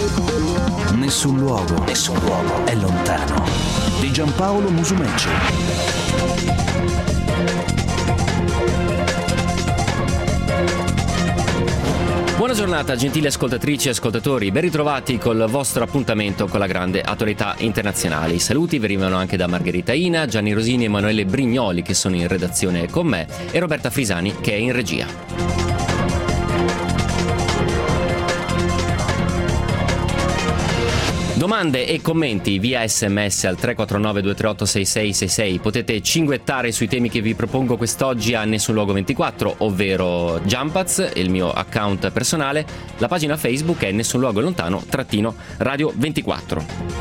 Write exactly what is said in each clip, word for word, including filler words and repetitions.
Nessun luogo, nessun luogo è lontano. Di Giampaolo Musumeci. Buona giornata gentili ascoltatrici e ascoltatori, ben ritrovati col vostro appuntamento con la grande attualità internazionale. I saluti venivano anche da Margherita Ina, Gianni Rosini e Emanuele Brignoli che sono in redazione con me e Roberta Frisani che è in regia. Domande e commenti via sms al tre quattro nove due tre otto sei sei sei sei. Potete cinguettare sui temi che vi propongo quest'oggi a Nessun Luogo ventiquattro, ovvero Jumpaz, il mio account personale. La pagina Facebook è Nessun Luogo Lontano trattino Radio ventiquattro.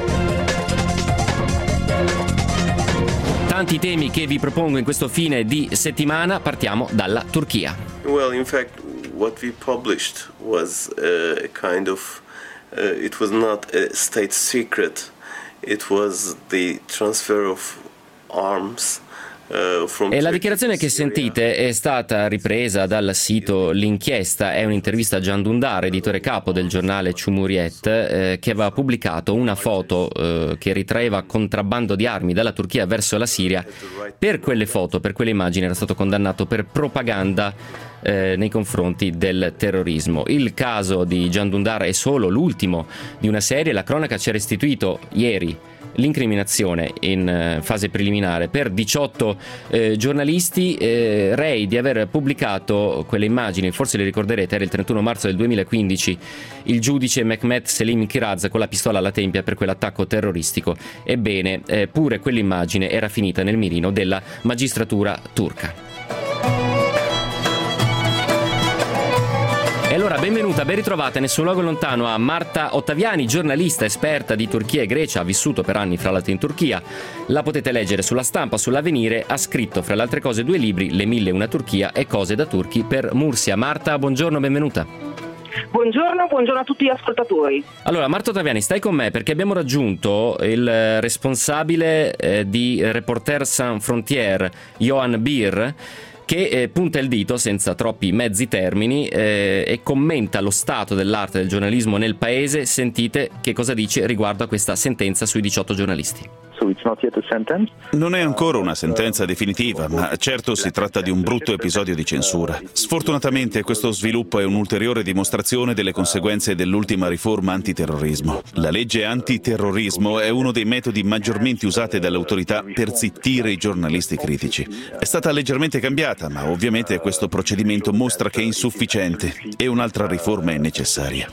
Tanti temi che vi propongo in questo fine di settimana. Partiamo dalla Turchia. Well, in fact, what we published was a kind of Uh, it was not a state secret. It was the transfer of arms. E la dichiarazione che sentite è stata ripresa dal sito L'Inchiesta, è un'intervista a Can Dündar, editore capo del giornale Cumhuriyet, eh, che aveva pubblicato una foto eh, che ritraeva contrabbando di armi dalla Turchia verso la Siria. Per quelle foto, per quelle immagini era stato condannato per propaganda eh, nei confronti del terrorismo. Il caso di Can Dündar è solo l'ultimo di una serie. La cronaca ci ha restituito ieri l'incriminazione in fase preliminare per diciotto eh, giornalisti, eh, rei di aver pubblicato quelle immagini. Forse le ricorderete, era il trentuno marzo del duemilaquindici, il giudice Mehmet Selim Kiraz con la pistola alla tempia per quell'attacco terroristico. Ebbene, eh, pure quell'immagine era finita nel mirino della magistratura turca. E allora benvenuta, ben ritrovata Nessun Luogo Lontano a Marta Ottaviani, giornalista esperta di Turchia e Grecia, ha vissuto per anni fra l'altro in Turchia. La potete leggere sulla Stampa, sull'Avvenire, ha scritto fra le altre cose due libri, Le mille e una Turchia e Cose da turchi per Mursia. Marta, buongiorno, benvenuta. Buongiorno, buongiorno a tutti gli ascoltatori. Allora, Marta Ottaviani, stai con me perché abbiamo raggiunto il responsabile eh, di Reporters Sans Frontières, Johan Bir, che eh, punta il dito senza troppi mezzi termini eh, e commenta lo stato dell'arte del giornalismo nel paese. Sentite che cosa dice riguardo a questa sentenza sui diciotto giornalisti. Non è ancora una sentenza definitiva, ma certo si tratta di un brutto episodio di censura. Sfortunatamente questo sviluppo è un'ulteriore dimostrazione delle conseguenze dell'ultima riforma antiterrorismo. La legge antiterrorismo è uno dei metodi maggiormente usati dalle autorità per zittire i giornalisti critici. È stata leggermente cambiata, ma ovviamente questo procedimento mostra che è insufficiente e un'altra riforma è necessaria.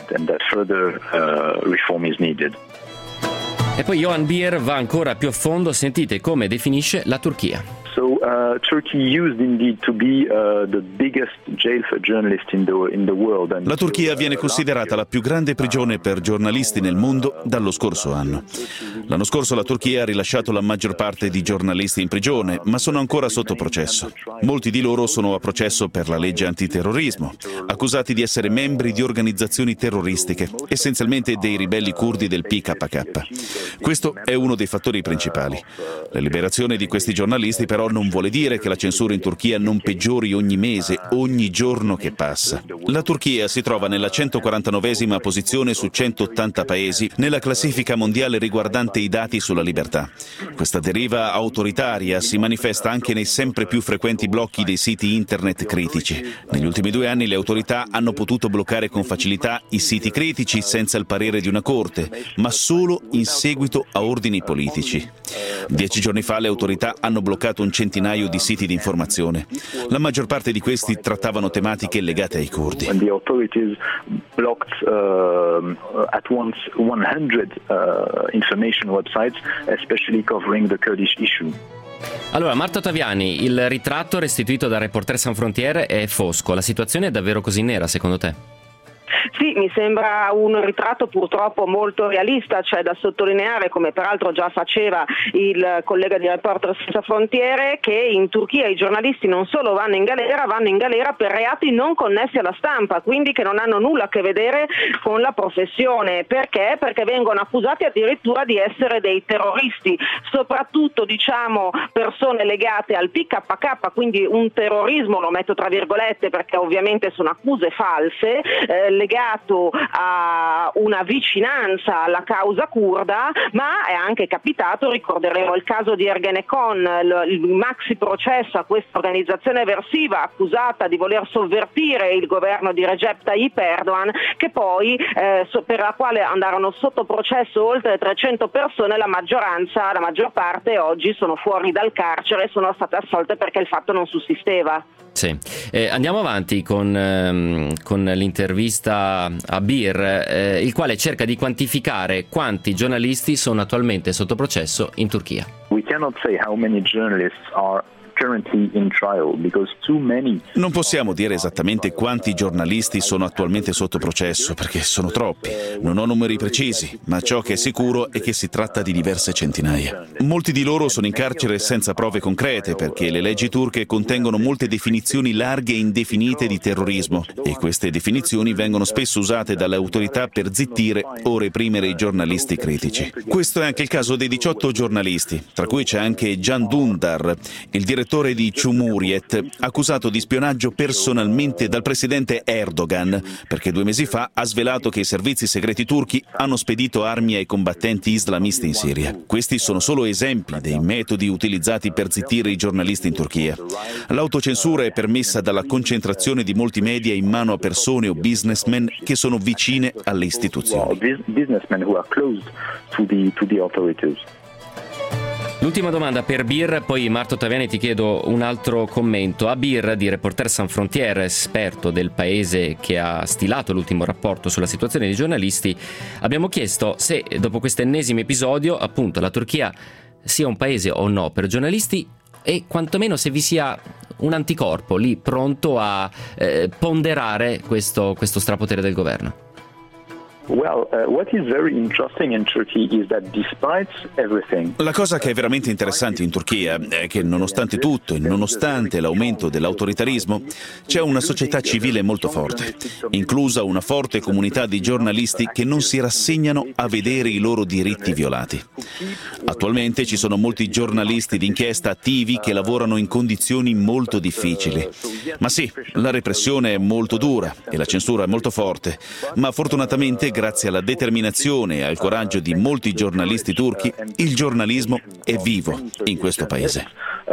E poi Johan Bir va ancora più a fondo, sentite come definisce la Turchia. So uh, Turkey used indeed to be uh, the biggest jail for journalists in the in the world. La Turchia viene considerata la più grande prigione per giornalisti nel mondo dallo scorso anno. L'anno scorso la Turchia ha rilasciato la maggior parte di giornalisti in prigione, ma sono ancora sotto processo. Molti di loro sono a processo per la legge antiterrorismo, accusati di essere membri di organizzazioni terroristiche, essenzialmente dei ribelli curdi del P K K. Questo è uno dei fattori principali. La liberazione di questi giornalisti però non vuole dire che la censura in Turchia non peggiori ogni mese, ogni giorno che passa. La Turchia si trova nella centoquarantanovesima posizione su centottanta paesi nella classifica mondiale riguardante i dati sulla libertà. Questa deriva autoritaria si manifesta anche nei sempre più frequenti blocchi dei siti internet critici. Negli ultimi due anni le autorità hanno potuto bloccare con facilità i siti critici senza il parere di una corte, ma solo in seguito a ordini politici. Dieci giorni fa le autorità hanno bloccato un centinaio di siti di informazione. La maggior parte di questi trattavano tematiche legate ai curdi. When the authorities blocked uh, at once one hundred uh, information websites, especially covering the Kurdish issue. Allora, Marta Ottaviani, il ritratto restituito da Reporters Sans Frontières è fosco. La situazione è davvero così nera, secondo te? Sì, mi sembra un ritratto purtroppo molto realista. C'è da sottolineare, come peraltro già faceva il collega di Reporters Senza Frontiere, che in Turchia i giornalisti non solo vanno in galera, vanno in galera per reati non connessi alla stampa, quindi che non hanno nulla a che vedere con la professione. Perché? Perché vengono accusati addirittura di essere dei terroristi, soprattutto diciamo persone legate al P K K, quindi un terrorismo, lo metto tra virgolette perché ovviamente sono accuse false, eh, legate legato a una vicinanza alla causa curda, ma è anche capitato, ricorderemo il caso di Ergenekon, il, il maxi processo a questa organizzazione eversiva accusata di voler sovvertire il governo di Recep Tayyip Erdogan, che poi eh, so, per la quale andarono sotto processo oltre trecento persone, la maggioranza, la maggior parte oggi sono fuori dal carcere e sono state assolte perché il fatto non sussisteva. Sì. Eh, andiamo avanti con, ehm, con l'intervista a Bir, eh, il quale cerca di quantificare quanti giornalisti sono attualmente sotto processo in Turchia. We cannot say how many journalists are Non possiamo dire esattamente quanti giornalisti sono attualmente sotto processo, perché sono troppi. Non ho numeri precisi, ma ciò che è sicuro è che si tratta di diverse centinaia. Molti di loro sono in carcere senza prove concrete, perché le leggi turche contengono molte definizioni larghe e indefinite di terrorismo, e queste definizioni vengono spesso usate dalle autorità per zittire o reprimere i giornalisti critici. Questo è anche il caso dei diciotto giornalisti, tra cui c'è anche Can Dündar, il direttore di Cumhuriyet, accusato di spionaggio personalmente dal presidente Erdogan, perché due mesi fa ha svelato che i servizi segreti turchi hanno spedito armi ai combattenti islamisti in Siria. Questi sono solo esempi dei metodi utilizzati per zittire i giornalisti in Turchia. L'autocensura è permessa dalla concentrazione di molti media in mano a persone o businessmen che sono vicine alle istituzioni. L'ultima domanda per Bir, poi Marto Taviani ti chiedo un altro commento. A Bir di Reporters Sans Frontières, esperto del paese che ha stilato l'ultimo rapporto sulla situazione dei giornalisti, abbiamo chiesto se dopo questo ennesimo episodio appunto la Turchia sia un paese o no per giornalisti, e quantomeno se vi sia un anticorpo lì pronto a eh, ponderare questo, questo strapotere del governo. Well, uh, what is very interesting in Turkey is that despite everything, La cosa che è veramente interessante in Turchia è che nonostante tutto e nonostante l'aumento dell'autoritarismo c'è una società civile molto forte, inclusa una forte comunità di giornalisti che non si rassegnano a vedere i loro diritti violati. Attualmente ci sono molti giornalisti d'inchiesta attivi che lavorano in condizioni molto difficili. Ma sì, la repressione è molto dura e la censura è molto forte, ma fortunatamente grazie alla determinazione e al coraggio di molti giornalisti turchi, il giornalismo è vivo in questo paese.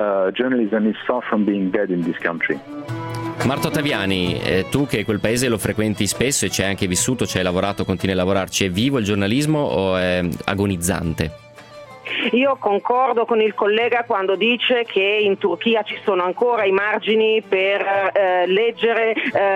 Marto Taviani, eh, tu che quel paese lo frequenti spesso e ci hai anche vissuto, ci hai lavorato, continui a lavorarci, è vivo il giornalismo o è agonizzante? Io concordo con il collega quando dice che in Turchia ci sono ancora i margini per eh, leggere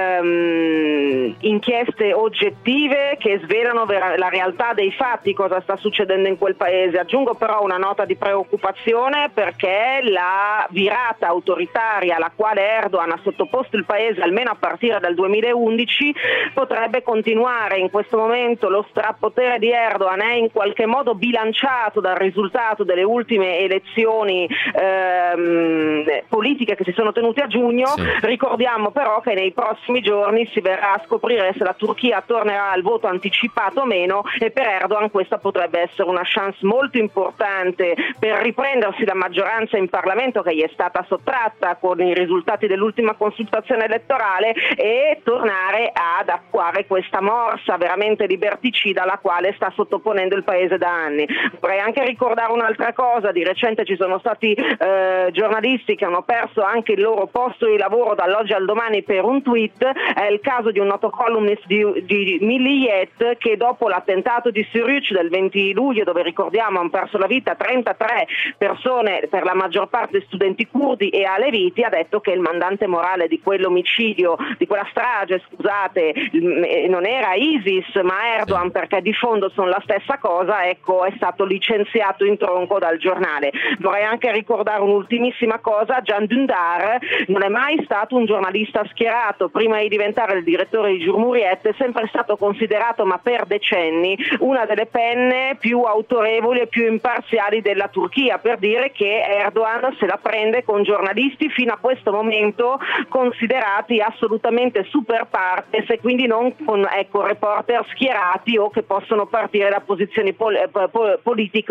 ehm, inchieste oggettive che svelano vera- la realtà dei fatti, cosa sta succedendo in quel paese. Aggiungo però una nota di preoccupazione perché la virata autoritaria alla quale Erdogan ha sottoposto il paese almeno a partire dal duemilaundici potrebbe continuare. In questo momento lo strapotere di Erdogan è in qualche modo bilanciato dal risultato delle ultime elezioni ehm, politiche che si sono tenute a giugno. Sì. Ricordiamo però che nei prossimi giorni si verrà a scoprire se la Turchia tornerà al voto anticipato o meno, e per Erdogan questa potrebbe essere una chance molto importante per riprendersi la maggioranza in Parlamento che gli è stata sottratta con i risultati dell'ultima consultazione elettorale e tornare ad acquare questa morsa veramente liberticida alla quale sta sottoponendo il paese da anni. Vorrei anche ricordare un'altra cosa: di recente ci sono stati eh, giornalisti che hanno perso anche il loro posto di lavoro dall'oggi al domani per un tweet. È il caso di un noto columnist di, di Milliyet che dopo l'attentato di Suruç del venti luglio, dove ricordiamo hanno perso la vita trentatré persone, per la maggior parte studenti curdi e aleviti, ha detto che il mandante morale di quell'omicidio, di quella strage, scusate, non era ISIS ma Erdogan, perché di fondo sono la stessa cosa. Ecco, è stato licenziato in tronco dal giornale. Vorrei anche ricordare un'ultimissima cosa: Can Dündar non è mai stato un giornalista schierato. Prima di diventare il direttore di Cumhuriyet è sempre stato considerato, ma per decenni, una delle penne più autorevoli e più imparziali della Turchia, per dire che Erdogan se la prende con giornalisti fino a questo momento considerati assolutamente super partes e quindi non con ecco, reporter schierati o che possono partire da posizioni pol- pol- politiche opposte alle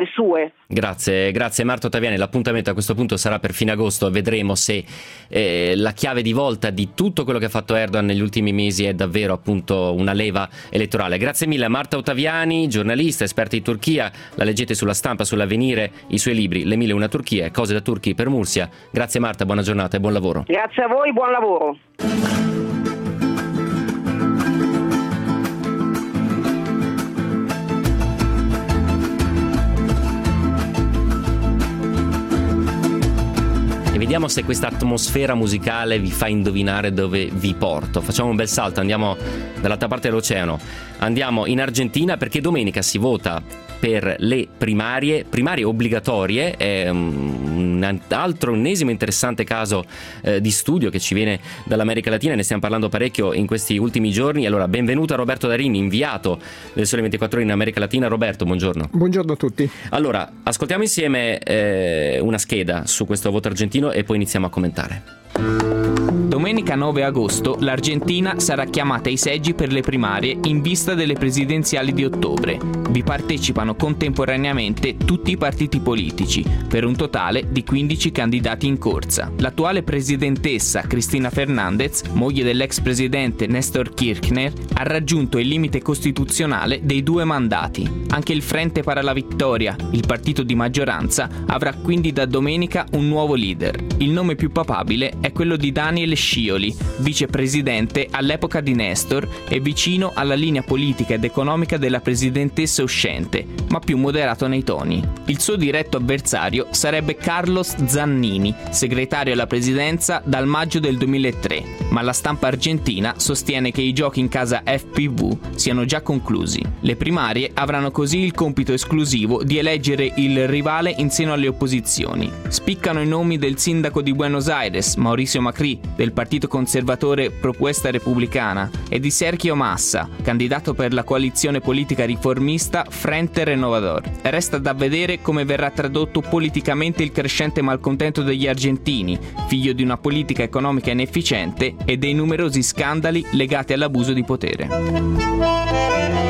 le sue. Grazie, grazie Marta Ottaviani. L'appuntamento a questo punto sarà per fine agosto, vedremo se eh, la chiave di volta di tutto quello che ha fatto Erdogan negli ultimi mesi è davvero appunto una leva elettorale. Grazie mille a Marta Ottaviani, giornalista, esperta di Turchia, la leggete sulla Stampa, sull'Avvenire, i suoi libri Le mille e una Turchie, cose da turchi per Mursia. Grazie Marta, buona giornata e buon lavoro. Grazie a voi, buon lavoro. Vediamo se questa atmosfera musicale vi fa indovinare dove vi porto. Facciamo un bel salto, andiamo dall'altra parte dell'oceano. Andiamo in Argentina perché domenica si vota per le primarie, primarie obbligatorie. È un altro ennesimo interessante caso eh, di studio che ci viene dall'America Latina, ne stiamo parlando parecchio in questi ultimi giorni. Allora, benvenuto a Roberto Darini, inviato del Sole ventiquattro Ore in America Latina. Roberto, buongiorno. Buongiorno a tutti. Allora, ascoltiamo insieme eh, una scheda su questo voto argentino e poi iniziamo a commentare. Domenica nove agosto l'Argentina sarà chiamata ai seggi per le primarie in vista delle presidenziali di ottobre. Vi partecipano contemporaneamente tutti i partiti politici, per un totale di quindici candidati in corsa. L'attuale presidentessa Cristina Fernández, moglie dell'ex presidente Néstor Kirchner, ha raggiunto il limite costituzionale dei due mandati. Anche il Frente para la Vittoria, il partito di maggioranza, avrà quindi da domenica un nuovo leader. Il nome più papabile è quello di Daniel Scioli, vicepresidente all'epoca di Nestor e vicino alla linea politica ed economica della presidentessa uscente, ma più moderato nei toni. Il suo diretto avversario sarebbe Carlos Zannini, segretario alla presidenza dal maggio del duemilatré, ma la stampa argentina sostiene che i giochi in casa F P V siano già conclusi. Le primarie avranno così il compito esclusivo di eleggere il rivale in seno alle opposizioni. Spiccano i nomi del sindaco di Buenos Aires, Mauricio Macri, del partito conservatore Propuesta Republicana, e di Sergio Massa, candidato per la coalizione politica riformista Frente Renovador. Resta da vedere come verrà tradotto politicamente il crescente malcontento degli argentini, figlio di una politica economica inefficiente e dei numerosi scandali legati all'abuso di potere.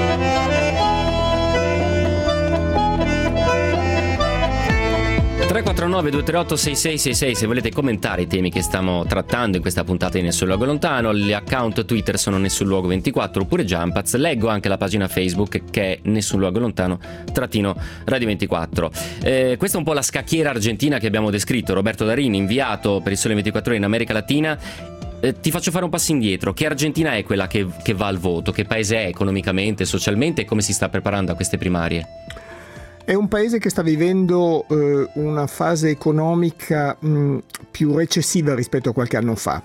tre quattro nove due tre otto sei sei sei sei se volete commentare i temi che stiamo trattando in questa puntata di Nessun Luogo Lontano. Gli account Twitter sono Nessun Luogo ventiquattro oppure Jumpaz. Leggo anche la pagina Facebook che è Nessun Luogo Lontano trattino Radio ventiquattro. Eh, questa è un po' la scacchiera argentina che abbiamo descritto. Roberto Darini, inviato per il Sole ventiquattro Ore in America Latina. Eh, ti faccio fare un passo indietro. Che Argentina è quella che, che va al voto? Che paese è economicamente, socialmente e come si sta preparando a queste primarie? È un paese che sta vivendo eh, una fase economica mh, più recessiva rispetto a qualche anno fa.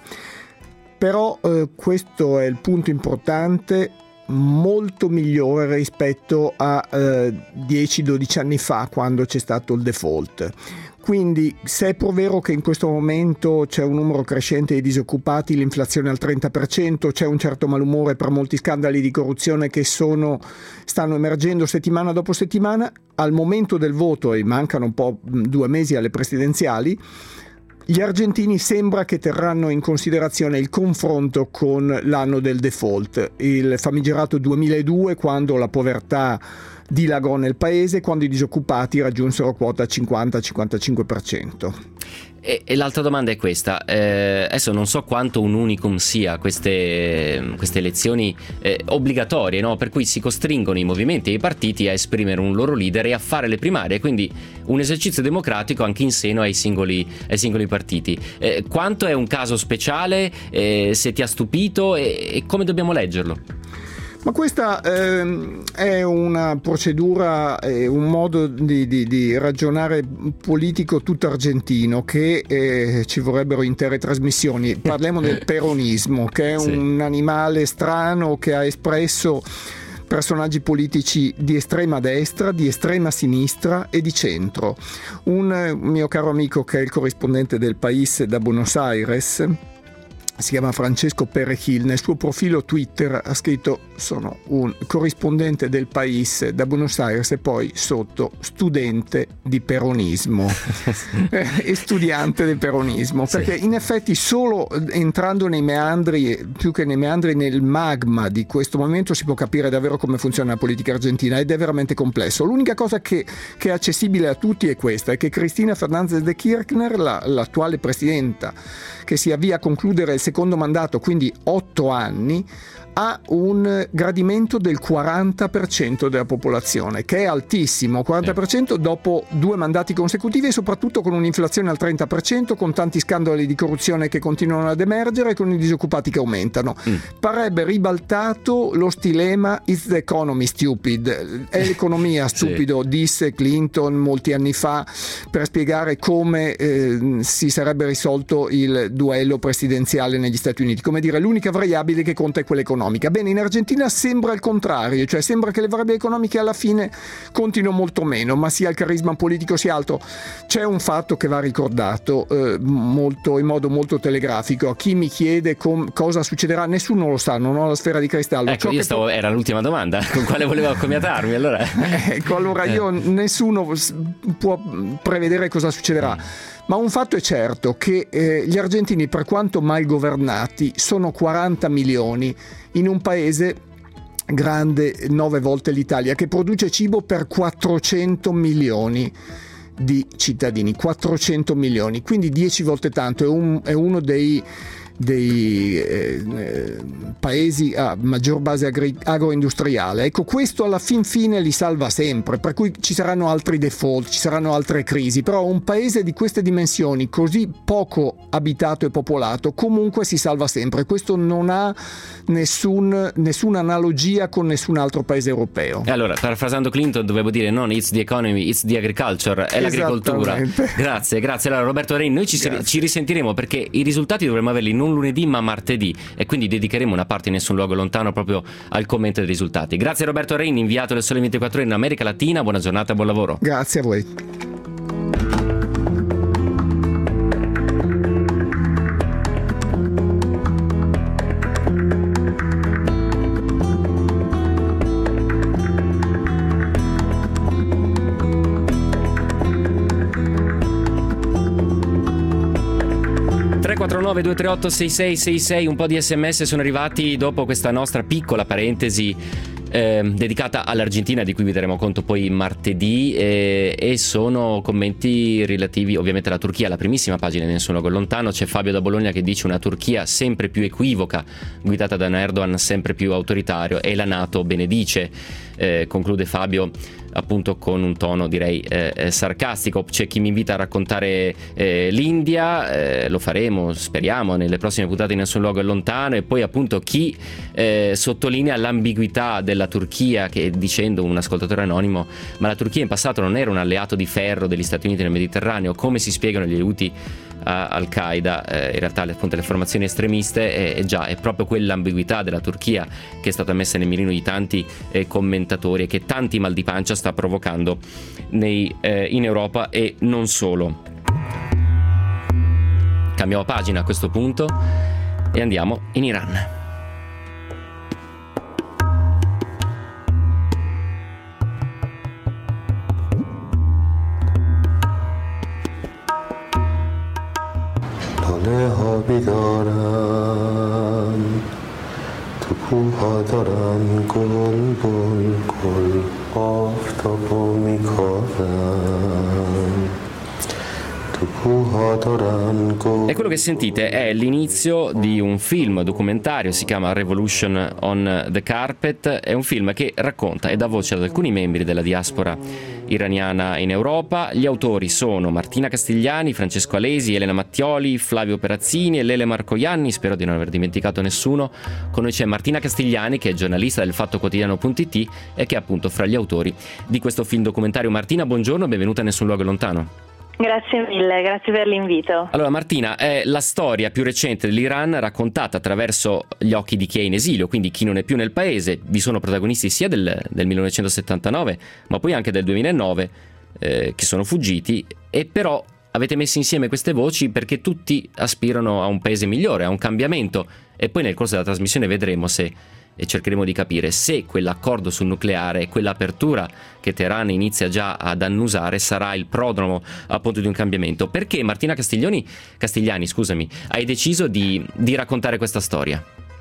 Però eh, questo è il punto importante, molto migliore rispetto a eh, dieci dodici anni fa, quando c'è stato il default. Quindi, se è pur vero che in questo momento c'è un numero crescente di disoccupati, l'inflazione al trenta per cento, c'è un certo malumore per molti scandali di corruzione che sono, stanno emergendo settimana dopo settimana, al momento del voto, e mancano un po' due mesi alle presidenziali, gli argentini sembra che terranno in considerazione il confronto con l'anno del default, il famigerato duemiladue, quando la povertà dilagò nel paese, quando i disoccupati raggiunsero quota cinquanta cinquantacinque per cento. E, e l'altra domanda è questa, eh, adesso non so quanto un unicum sia queste, queste elezioni eh, obbligatorie, no? Per cui si costringono i movimenti e i partiti a esprimere un loro leader e a fare le primarie, quindi un esercizio democratico anche in seno ai singoli, ai singoli partiti. Eh, quanto è un caso speciale, eh, se ti ha stupito e, e come dobbiamo leggerlo? Ma questa eh, è una procedura, eh, un modo di, di, di ragionare politico tutto argentino che eh, ci vorrebbero intere trasmissioni. Parliamo del peronismo, che è sì. un animale strano che ha espresso personaggi politici di estrema destra, di estrema sinistra e di centro. Un mio caro amico che è il corrispondente del País da Buenos Aires si chiama Francesco Perejil, nel suo profilo Twitter ha scritto: sono un corrispondente del País da Buenos Aires e poi sotto studente di peronismo e studiante del peronismo, perché sì, in effetti solo entrando nei meandri, più che nei meandri, nel magma di questo momento si può capire davvero come funziona la politica argentina, ed è veramente complesso. L'unica cosa che, che è accessibile a tutti è questa, è che Cristina Fernández de Kirchner, la, l'attuale presidenta che si avvia a concludere il secondo mandato, quindi otto anni, ha un gradimento del quaranta per cento della popolazione, che è altissimo, quaranta per cento dopo due mandati consecutivi, e soprattutto con un'inflazione al trenta per cento, con tanti scandali di corruzione che continuano ad emergere e con i disoccupati che aumentano. Mm. Parrebbe ribaltato lo stilema "It's the economy stupid", è l'economia stupido, sì, disse Clinton molti anni fa per spiegare come eh, si sarebbe risolto il duello presidenziale negli Stati Uniti, come dire l'unica variabile che conta è quella economica. Bene, in Argentina sembra il contrario, cioè sembra che le variabili economiche alla fine contino molto meno, ma sia il carisma politico sia altro. C'è un fatto che va ricordato eh, molto, in modo molto telegrafico. A chi mi chiede com- cosa succederà, nessuno lo sa, non ho la sfera di cristallo. Ecco, io stavo, po- era l'ultima domanda con quale volevo accomiatarmi, allora. Ecco, allora io nessuno può prevedere cosa succederà. Mm. Ma un fatto è certo, che eh, gli argentini, per quanto mal governati, sono quaranta milioni in un paese grande nove volte l'Italia, che produce cibo per quattrocento milioni di cittadini, quattrocento milioni, quindi dieci volte tanto. È, un, è uno dei dei eh, eh, paesi a maggior base agri- agroindustriale. Ecco, questo alla fin fine li salva sempre, per cui ci saranno altri default, ci saranno altre crisi, però un paese di queste dimensioni, così poco abitato e popolato, comunque si salva sempre. Questo non ha nessun, nessuna analogia con nessun altro paese europeo. E allora, parafrasando Clinton, dovevo dire non "it's the economy, it's the agriculture", è l'agricoltura. Grazie, grazie. Allora, Roberto Rein, noi ci, ci risentiremo, perché i risultati dovremmo averli non lunedì ma martedì, e quindi dedicheremo una parte in Nessun Luogo Lontano proprio al commento dei risultati. Grazie Roberto Rein, inviato del Sole ventiquattro Ore in America Latina, buona giornata e buon lavoro. Grazie a voi. quattro nove due tre otto sei sei sei sei, un po' di sms sono arrivati dopo questa nostra piccola parentesi eh, dedicata all'Argentina, di cui vi daremo conto poi martedì, eh, e sono commenti relativi ovviamente alla Turchia. La primissima pagina di Nessun Luogo Lontano c'è Fabio da Bologna che dice: una Turchia sempre più equivoca, guidata da un Erdogan sempre più autoritario, e la NATO benedice. Eh, conclude Fabio appunto con un tono direi eh, sarcastico. C'è chi mi invita a raccontare eh, l'India, eh, lo faremo, speriamo, nelle prossime puntate di Nessun Luogo Lontano. E poi appunto chi eh, sottolinea l'ambiguità della Turchia, che dicendo, un ascoltatore anonimo: ma la Turchia in passato non era un alleato di ferro degli Stati Uniti nel Mediterraneo, come si spiegano gli aiuti a Al-Qaeda? Eh, in realtà appunto le formazioni estremiste, eh, già è proprio quell'ambiguità della Turchia che è stata messa nel mirino di tanti eh, commentatori, e che tanti mal di pancia sta provocando nei, eh, in Europa e non solo. Cambiamo pagina a questo punto e andiamo in Iran. تو کوها دارن گل گل گل آفتابو میکارن. E quello che sentite è l'inizio di un film documentario, si chiama Revolution on the Carpet. È un film che racconta e dà voce ad alcuni membri della diaspora iraniana in Europa. Gli autori sono Martina Castigliani, Francesco Alesi, Elena Mattioli, Flavio Perazzini e Lele Marcoianni. Spero di non aver dimenticato nessuno. Con noi c'è Martina Castigliani, che è giornalista del Fatto Quotidiano.it e che è appunto fra gli autori di questo film documentario. Martina, buongiorno e benvenuta a Nessun Luogo Lontano. Grazie mille, grazie per l'invito. Allora Martina, è la storia più recente dell'Iran raccontata attraverso gli occhi di chi è in esilio, quindi chi non è più nel paese. Vi sono protagonisti sia del, del millenovecentosettantanove ma poi anche del duemilanove eh, che sono fuggiti, e però avete messo insieme queste voci perché tutti aspirano a un paese migliore, a un cambiamento, e poi nel corso della trasmissione vedremo se e cercheremo di capire se quell'accordo sul nucleare e quell'apertura che Teheran inizia già ad annusare sarà il prodromo appunto di un cambiamento. Perché Martina Castiglioni, Castigliani, scusami, hai deciso di, di raccontare questa storia?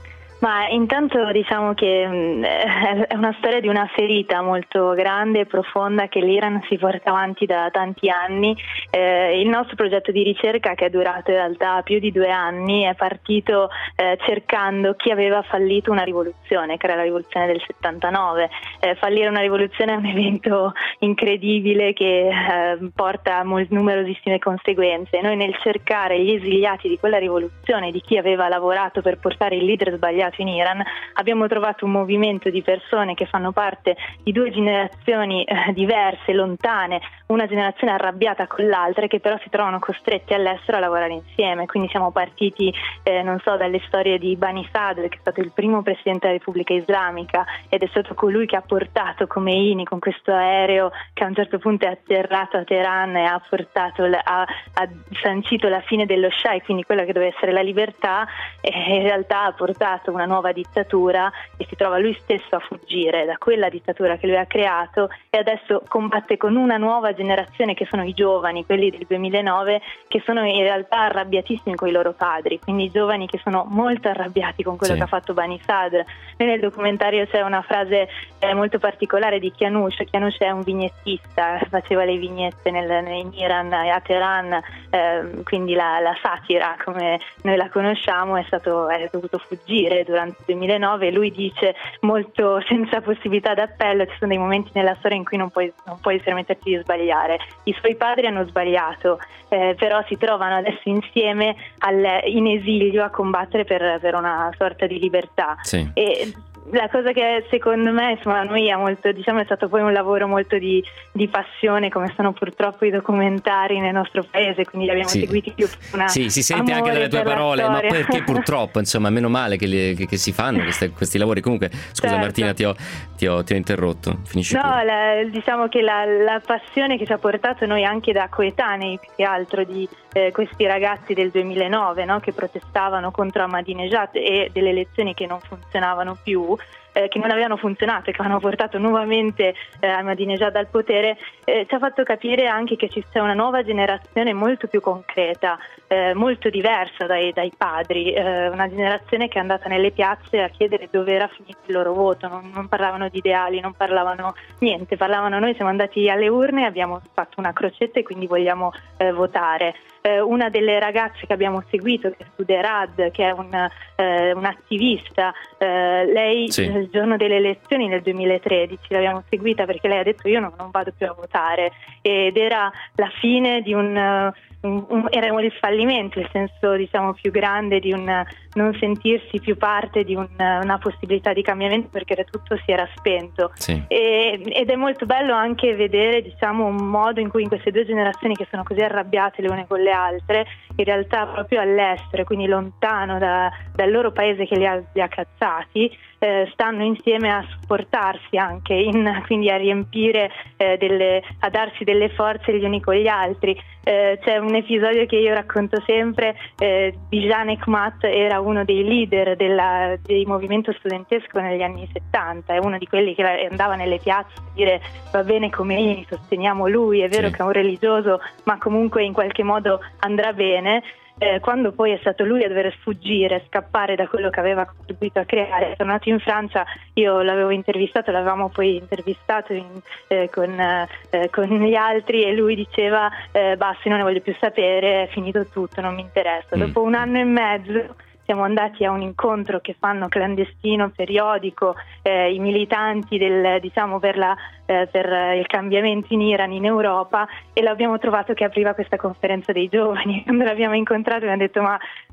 Ma intanto diciamo che mh, è una storia di una ferita molto grande e profonda che l'Iran si porta avanti da tanti anni. Eh, il nostro progetto di ricerca, che è durato in realtà più di due anni, è partito eh, cercando chi aveva fallito una rivoluzione, che era la rivoluzione del settantanove. Eh, fallire una rivoluzione è un evento incredibile che eh, porta a mol- numerosissime conseguenze. Noi nel cercare gli esiliati di quella rivoluzione, di chi aveva lavorato per portare il leader sbagliato in Iran, abbiamo trovato un movimento di persone che fanno parte di due generazioni eh, diverse, lontane, una generazione arrabbiata con l'altra, e che però si trovano costretti all'estero a lavorare insieme. Quindi siamo partiti eh, non so dalle storie di Bani Sadr, che è stato il primo presidente della Repubblica Islamica ed è stato colui che ha portato Khomeini con questo aereo che a un certo punto è atterrato a Teheran e ha portato ha, ha sancito la fine dello Shah, quindi quella che doveva essere la libertà, e in realtà ha portato una nuova dittatura, e si trova lui stesso a fuggire da quella dittatura che lui ha creato, e adesso combatte con una nuova generazione che sono i giovani, quelli del duemilanove, che sono in realtà arrabbiatissimi con i loro padri, quindi i giovani che sono molto arrabbiati con quello sì. che ha fatto Bani Sadr. E nel documentario c'è una frase eh, molto particolare di Kianush. Kianush è un vignettista, faceva le vignette nel, in Iran, a Teheran, eh, quindi la, la satira come noi la conosciamo. È stato è dovuto fuggire durante il duemilanove, e lui dice molto senza possibilità d'appello: ci sono dei momenti nella storia in cui non puoi, non puoi permetterti di sbagliare. I suoi padri hanno sbagliato, eh, però si trovano adesso insieme al, in esilio a combattere per, per una sorta di libertà. Sì. E la cosa che secondo me, insomma, noi è molto, diciamo, è stato poi un lavoro molto di, di passione, come sono purtroppo i documentari nel nostro paese, quindi li abbiamo sì. seguiti più per una sì, si sente anche dalle tue parole, ma perché purtroppo, insomma, meno male che, li, che, che si fanno queste, questi lavori. Comunque, scusa certo. Martina, ti ho, ti, ho, ti ho interrotto, finisci. No, la, diciamo che la, la passione che ci ha portato noi anche da coetanei, più che altro, di eh, questi ragazzi del duemilanove, no, che protestavano contro Ahmadinejad e delle elezioni che non funzionavano più, Eh, che non avevano funzionato e che hanno portato nuovamente eh, Ahmadinejad al potere, eh, ci ha fatto capire anche che ci c'è una nuova generazione molto più concreta, eh, molto diversa dai, dai padri, eh, una generazione che è andata nelle piazze a chiedere dove era finito il loro voto. Non, non parlavano di ideali, non parlavano niente, parlavano: noi siamo andati alle urne, abbiamo fatto una crocetta e quindi vogliamo eh, votare. Eh, una delle ragazze che abbiamo seguito, che è Suderad, che è un, eh, un'attivista, eh, lei sì. il giorno delle elezioni nel duemilatredici l'abbiamo seguita perché lei ha detto: io non, non vado più a votare, ed era la fine di un, un, un era il fallimento, il senso diciamo più grande di un non sentirsi più parte di un, una possibilità di cambiamento, perché tutto si era spento. Sì. E, ed è molto bello anche vedere diciamo un modo in cui in queste due generazioni che sono così arrabbiate le une con le altre, in realtà proprio all'estero, quindi lontano da, dal loro paese che li ha, li ha cazzati, eh, stanno insieme a supportarsi anche, in, quindi a riempire eh, delle, a darsi delle forze gli uni con gli altri. Eh, c'è un episodio che io racconto sempre, eh, Bijan Ekmat era uno dei leader della, del movimento studentesco negli anni settanta, è uno di quelli che andava nelle piazze a dire: va bene Khomeini, sosteniamo lui, è vero sì. che è un religioso, ma comunque in qualche modo andrà bene. Eh, quando poi è stato lui a dover sfuggire, scappare da quello che aveva contribuito a creare, è tornato in Francia. Io l'avevo intervistato, l'avevamo poi intervistato in, eh, con, eh, con gli altri, e lui diceva: eh, basta, non ne voglio più sapere, è finito tutto, non mi interessa. Mm. Dopo un anno e mezzo siamo andati a un incontro che fanno clandestino, periodico, eh, i militanti del, diciamo per, la, eh, per il cambiamento in Iran, in Europa, e l'abbiamo trovato che apriva questa conferenza dei giovani. Quando l'abbiamo incontrato mi ha detto: ma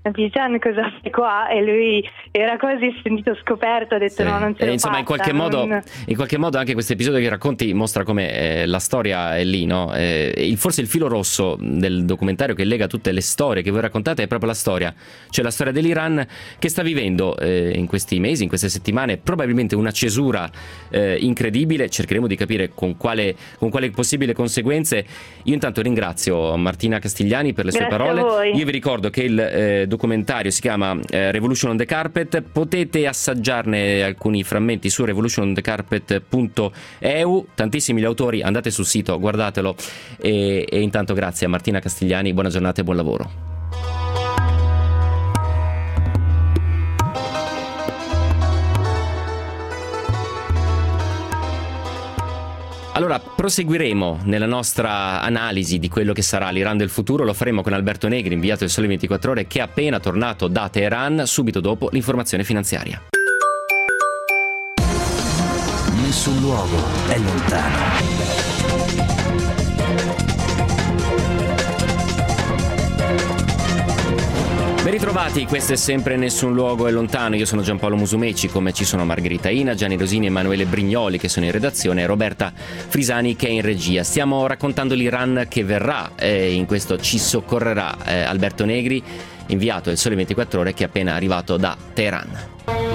Bijan cosa fai qua? E lui era quasi sentito scoperto, ha detto sì. no, non ce eh, l'ho insomma, fatta, in qualche non... modo in qualche modo anche questo episodio che racconti mostra come eh, la storia è lì, no? Eh, il, forse il filo rosso del documentario che lega tutte le storie che voi raccontate è proprio la storia, cioè la storia dell'Iran che sta vivendo eh, in questi mesi, in queste settimane, probabilmente una cesura eh, incredibile. Cercheremo di capire con quale, con quale possibile conseguenze. Io intanto ringrazio Martina Castigliani per le Grazie sue parole. Io vi ricordo che il eh, documentario si chiama eh, Revolution on the Carpet, potete assaggiarne alcuni frammenti su revolution on the carpet punto e u, tantissimi gli autori, andate sul sito, guardatelo e, e intanto grazie a Martina Castigliani, buona giornata e buon lavoro. Allora, proseguiremo nella nostra analisi di quello che sarà l'Iran del futuro. Lo faremo con Alberto Negri, inviato del Sole ventiquattro Ore, che è appena tornato da Teheran, subito dopo l'informazione finanziaria. Nessun luogo è lontano. Ben ritrovati, questo è sempre Nessun luogo è lontano. Io sono Giampaolo Musumeci, come ci sono Margherita Ina, Gianni Rosini, Emanuele Brignoli che sono in redazione e Roberta Frisani che è in regia. Stiamo raccontando l'Iran che verrà e in questo ci soccorrerà eh, Alberto Negri, inviato del Sole ventiquattro Ore, che è appena arrivato da Teheran.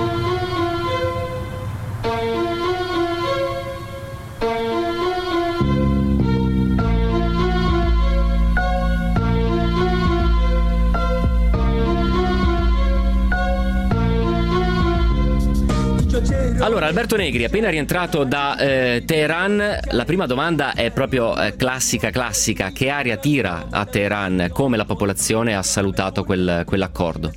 Allora, Alberto Negri, appena rientrato da eh, Teheran, la prima domanda è proprio eh, classica, classica. Che aria tira a Teheran? Come la popolazione ha salutato quel, quell'accordo?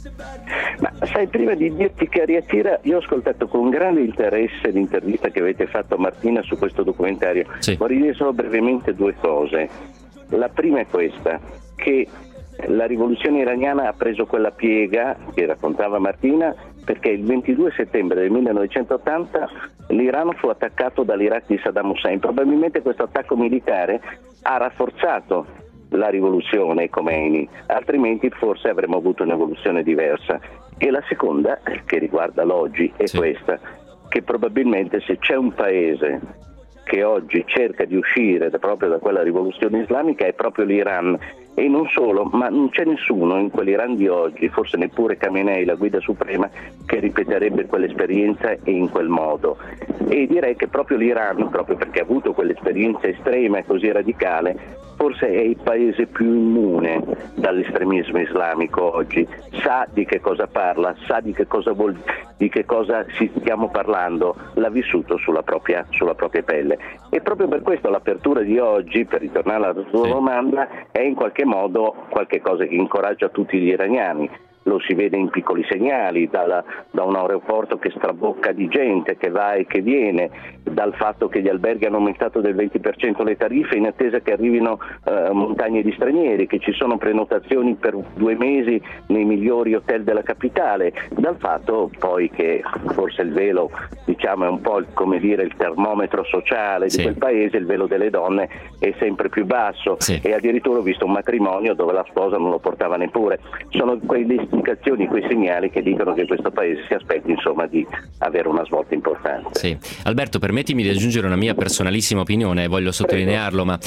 Ma sai, prima di dirti che aria tira, io ho ascoltato con grande interesse l'intervista che avete fatto a Martina su questo documentario. Sì. Vorrei dire solo brevemente due cose. La prima è questa, che la rivoluzione iraniana ha preso quella piega che raccontava Martina perché il ventidue settembre del millenovecentottanta l'Iran fu attaccato dall'Iraq di Saddam Hussein. Probabilmente questo attacco militare ha rafforzato la rivoluzione Khomeini, altrimenti forse avremmo avuto un'evoluzione diversa. E la seconda, che riguarda l'oggi, è sì. questa, che probabilmente se c'è un paese che oggi cerca di uscire da, proprio da quella rivoluzione islamica è proprio l'Iran. E non solo, ma non c'è nessuno in quell'Iran di oggi, forse neppure Khamenei, la guida suprema, che ripeterebbe quell'esperienza in quel modo. E direi che proprio l'Iran, proprio perché ha avuto quell'esperienza estrema e così radicale, forse è il paese più immune dall'estremismo islamico oggi. Sa di che cosa parla, sa di che cosa vuol, di che cosa si stiamo parlando, l'ha vissuto sulla propria, sulla propria pelle. E proprio per questo l'apertura di oggi, per ritornare alla tua sì. domanda, è in qualche modo qualche cosa che incoraggia tutti gli iraniani. Lo si vede in piccoli segnali, dalla, da un aeroporto che strabocca di gente che va e che viene, dal fatto che gli alberghi hanno aumentato del venti per cento le tariffe in attesa che arrivino eh, montagne di stranieri, che ci sono prenotazioni per due mesi nei migliori hotel della capitale, dal fatto poi che forse il velo, diciamo, è un po' come dire il termometro sociale di sì. quel paese, il velo delle donne è sempre più basso sì. e addirittura ho visto un matrimonio dove la sposa non lo portava neppure. Sono quelle indicazioni, quei segnali che dicono che questo paese si aspetti insomma di avere una svolta importante. Sì. Alberto, permettimi di aggiungere una mia personalissima opinione, voglio sottolinearlo, ma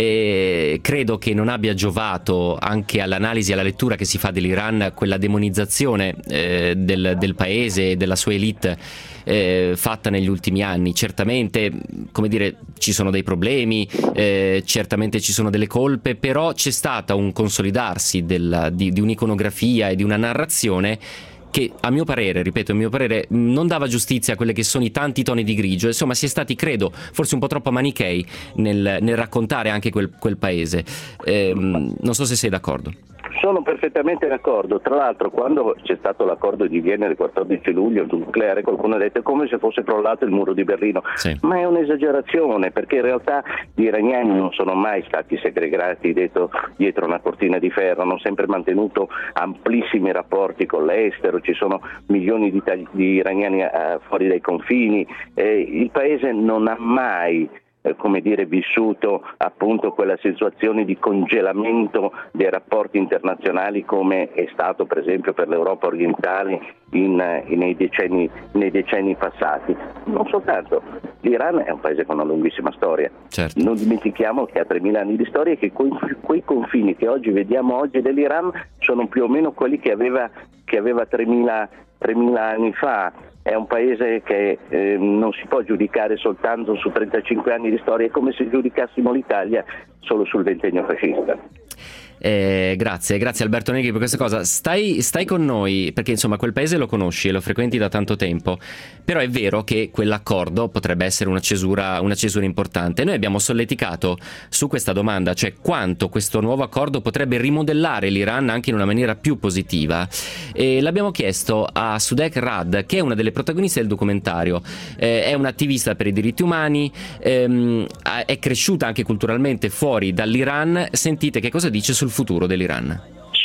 eh, credo che non abbia giovato anche all'analisi e alla lettura che si fa dell'Iran quella demonizzazione eh, del, del paese e della sua elite eh, fatta negli ultimi anni. Certamente, come dire, ci sono dei problemi, eh, certamente ci sono delle colpe, però c'è stata un consolidarsi della, di, di un'iconografia e di una narrazione che a mio parere, ripeto, a mio parere non dava giustizia a quelli che sono i tanti toni di grigio. Insomma, si è stati, credo, forse un po' troppo manichei nel, nel raccontare anche quel, quel paese. Eh, non so se sei d'accordo. Sono perfettamente d'accordo. Tra l'altro, quando c'è stato l'accordo di Vienna il quattordici luglio sul nucleare, qualcuno ha detto è come se fosse crollato il muro di Berlino. Sì. Ma è un'esagerazione, perché in realtà gli iraniani non sono mai stati segregati dietro, dietro una cortina di ferro, hanno sempre mantenuto amplissimi rapporti con l'estero, ci sono milioni di, di iraniani uh, fuori dai confini. Eh, il paese non ha mai eh, come dire, vissuto appunto quella situazione di congelamento dei rapporti internazionali come è stato per esempio per l'Europa orientale in, in, nei, decenni, nei decenni passati. Non soltanto, l'Iran è un paese con una lunghissima storia, certo. Non dimentichiamo che ha tremila anni di storia e che quei, quei confini che oggi vediamo oggi dell'Iran sono più o meno quelli che aveva, che aveva tremila anni fa. È un paese che eh, non si può giudicare soltanto su trentacinque anni di storia, è come se giudicassimo l'Italia solo sul ventennio fascista. Eh, grazie, grazie Alberto Negri per questa cosa. Stai, stai con noi perché insomma quel paese lo conosci e lo frequenti da tanto tempo, però è vero che quell'accordo potrebbe essere una cesura, una cesura importante. Noi abbiamo solleticato su questa domanda, cioè quanto questo nuovo accordo potrebbe rimodellare l'Iran anche in una maniera più positiva, e l'abbiamo chiesto a Sudek Rad, che è una delle protagoniste del documentario. Eh, è un'attivista per i diritti umani, ehm, è cresciuta anche culturalmente fuori dall'Iran. Sentite che cosa dice sul futuro dell'Iran.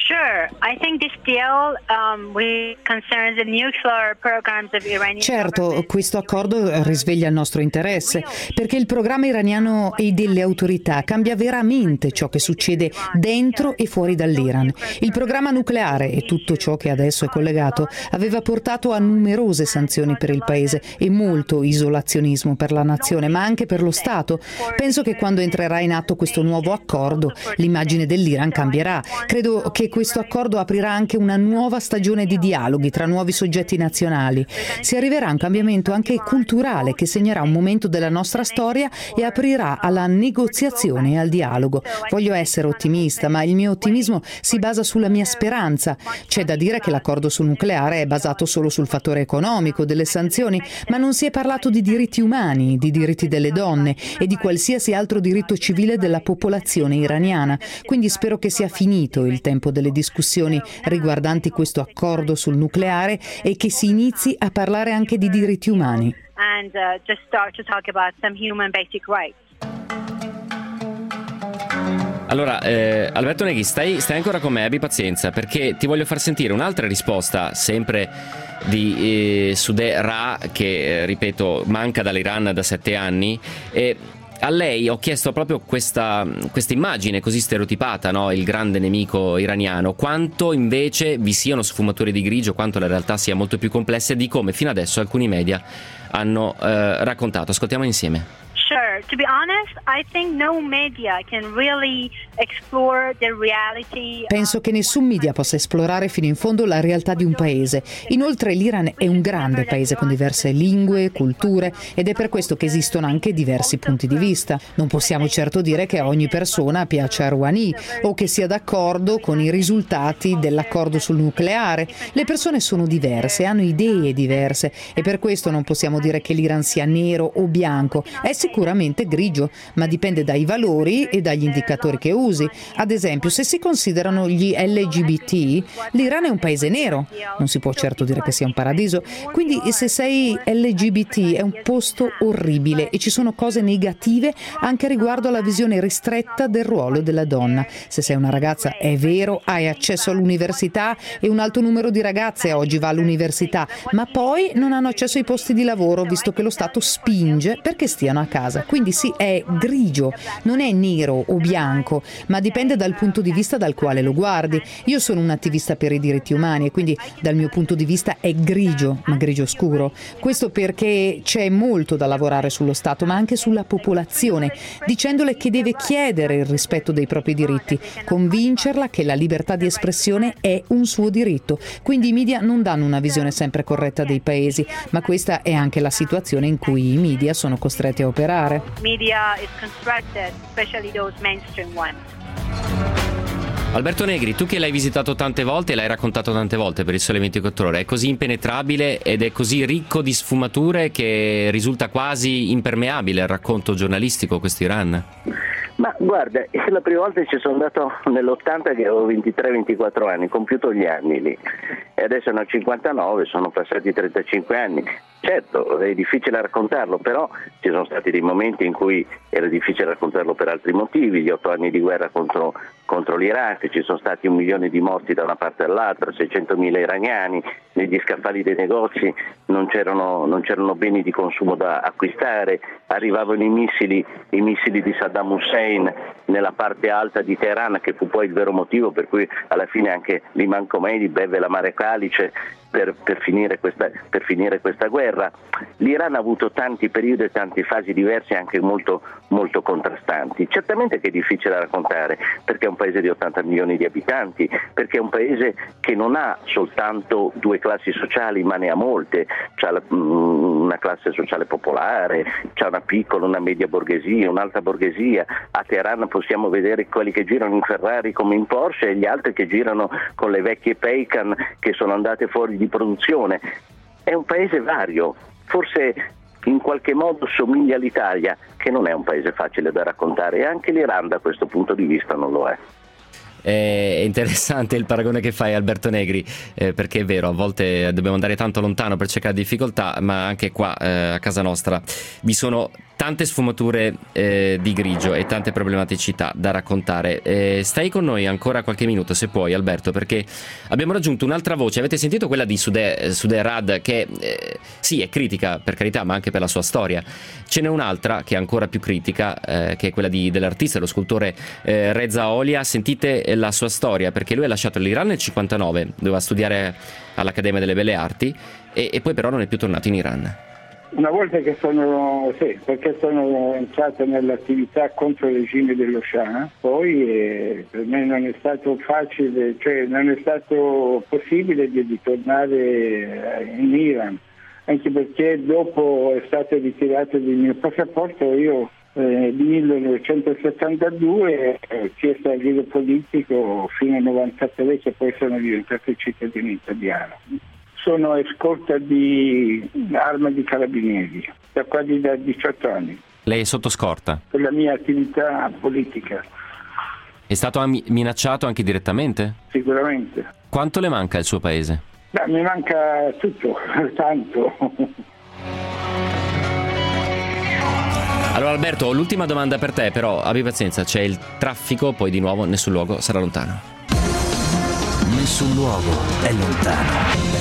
Certo, questo accordo risveglia il nostro interesse, perché il programma iraniano e delle autorità cambia veramente ciò che succede dentro e fuori dall'Iran. Il programma nucleare e tutto ciò che adesso è collegato aveva portato a numerose sanzioni per il paese e molto isolazionismo per la nazione, ma anche per lo Stato. Penso che quando entrerà in atto questo nuovo accordo, l'immagine dell'Iran cambierà. Credo che questo accordo aprirà anche una nuova stagione di dialoghi tra nuovi soggetti nazionali. Si arriverà a un cambiamento anche culturale che segnerà un momento della nostra storia e aprirà alla negoziazione e al dialogo. Voglio essere ottimista, ma il mio ottimismo si basa sulla mia speranza. C'è da dire che l'accordo sul nucleare è basato solo sul fattore economico, delle sanzioni, ma non si è parlato di diritti umani, di diritti delle donne e di qualsiasi altro diritto civile della popolazione iraniana. Quindi spero che sia finito il tempo delle discussioni riguardanti questo accordo sul nucleare e che si inizi a parlare anche di diritti umani. And uh, just start to talk about some human basic rights. Allora, eh, Alberto Negri, stai, stai ancora con me, abbi pazienza, perché ti voglio far sentire un'altra risposta, sempre di eh, Sudek Rad, che, eh, ripeto, manca dall'Iran da sette anni. E a lei ho chiesto proprio questa, questa immagine così stereotipata, no? Il grande nemico iraniano, quanto invece vi siano sfumature di grigio, quanto la realtà sia molto più complessa e di come fino adesso alcuni media hanno eh, raccontato. Ascoltiamo insieme. Sure. To be honest, I think no media can really explore the reality. Penso che nessun media possa esplorare fino in fondo la realtà di un paese. Inoltre l'Iran è un grande paese con diverse lingue, culture, ed è per questo che esistono anche diversi punti di vista. Non possiamo certo dire che a ogni persona piace Rouhani o che sia d'accordo con i risultati dell'accordo sul nucleare. Le persone sono diverse, hanno idee diverse e per questo non possiamo dire che l'Iran sia nero o bianco. È sicuramente grigio, ma dipende dai valori e dagli indicatori che usi. Ad esempio, se si considerano gli L G B T, l'Iran è un paese nero. Non si può certo dire che sia un paradiso. Quindi se sei L G B T è un posto orribile e ci sono cose negative anche riguardo alla visione ristretta del ruolo della donna. Se sei una ragazza, è vero, hai accesso all'università e un alto numero di ragazze oggi va all'università, ma poi non hanno accesso ai posti di lavoro visto che lo Stato spinge perché stiano a casa. Quindi sì, è grigio, non è nero o bianco, ma dipende dal punto di vista dal quale lo guardi. Io sono un attivista per i diritti umani e quindi dal mio punto di vista è grigio, ma grigio scuro. Questo perché c'è molto da lavorare sullo Stato, ma anche sulla popolazione, dicendole che deve chiedere il rispetto dei propri diritti, convincerla che la libertà di espressione è un suo diritto. Quindi i media non danno una visione sempre corretta dei paesi, ma questa è anche la situazione in cui i media sono costretti a operare. Media is constructed, especially those mainstream ones. Alberto Negri, tu che l'hai visitato tante volte e l'hai raccontato tante volte per il Sole ventiquattro Ore, è così impenetrabile ed è così ricco di sfumature che risulta quasi impermeabile al racconto giornalistico questo Iran? Ma guarda, è la prima volta che ci sono andato nell'ottanta, che avevo ventitré ventiquattro anni, compiuto gli anni lì, e adesso ne ho cinquantanove, sono passati trentacinque anni. Certo, è difficile raccontarlo, però ci sono stati dei momenti in cui era difficile raccontarlo per altri motivi, gli otto anni di guerra contro, contro l'Iraq, ci sono stati un milione di morti da una parte all'altra, seicentomila iraniani, negli scaffali dei negozi non c'erano, non c'erano beni di consumo da acquistare, arrivavano i missili, i missili di Saddam Hussein nella parte alta di Teheran, che fu poi il vero motivo per cui alla fine anche l'Imam Khomeini beve l'amare calice per, per, finire questa, per finire questa guerra. L'Iran ha avuto tanti periodi e tante fasi diverse, anche molto, molto contrastanti. Certamente che è difficile da raccontare, perché è un paese di ottanta milioni di abitanti, perché è un paese che non ha soltanto due classi sociali, ma ne ha molte. C'ha la, una classe sociale popolare, c'ha una piccola, una media borghesia, un'alta borghesia. A Teheran possiamo vedere quelli che girano in Ferrari come in Porsche e gli altri che girano con le vecchie Paycan che sono andate fuori di produzione. È un paese vario, forse in qualche modo somiglia all'Italia, che non è un paese facile da raccontare, e anche l'Iran da questo punto di vista non lo è. È interessante il paragone che fai, Alberto Negri, eh, perché è vero, a volte dobbiamo andare tanto lontano per cercare difficoltà, ma anche qua eh, a casa nostra vi sono tante sfumature eh, di grigio e tante problematicità da raccontare. Eh, stai con noi ancora qualche minuto, se puoi, Alberto, perché abbiamo raggiunto un'altra voce. Avete sentito quella di Sudeh, Sudeh Rad, che eh, sì, è critica per carità, ma anche per la sua storia. Ce n'è un'altra che è ancora più critica, eh, che è quella di, dell'artista, lo scultore eh, Reza Olia. Sentite la sua storia, perché lui ha lasciato l'Iran nel cinquantanove, doveva studiare all'Accademia delle Belle Arti e, e poi però non è più tornato in Iran. Una volta che sono, sì, perché sono entrato nell'attività contro il regime dello Shah, poi eh, per me non è stato facile, cioè non è stato possibile di ritornare in Iran, anche perché dopo è stato ritirato il mio passaporto, io eh, nel millenovecentosettantadue ho chiesto asilo politico fino al novantatré, che poi sono diventato cittadino italiano. Sono escorta di arma di carabinieri da quasi da diciotto anni. Lei è sotto scorta? Per la mia attività politica. È stato minacciato anche direttamente? Sicuramente. Quanto le manca il suo paese? Beh, mi manca tutto, tanto. Allora Alberto, ho l'ultima domanda per te, però abbi pazienza, c'è il traffico, poi di nuovo nessun luogo sarà lontano. Nessun luogo è lontano.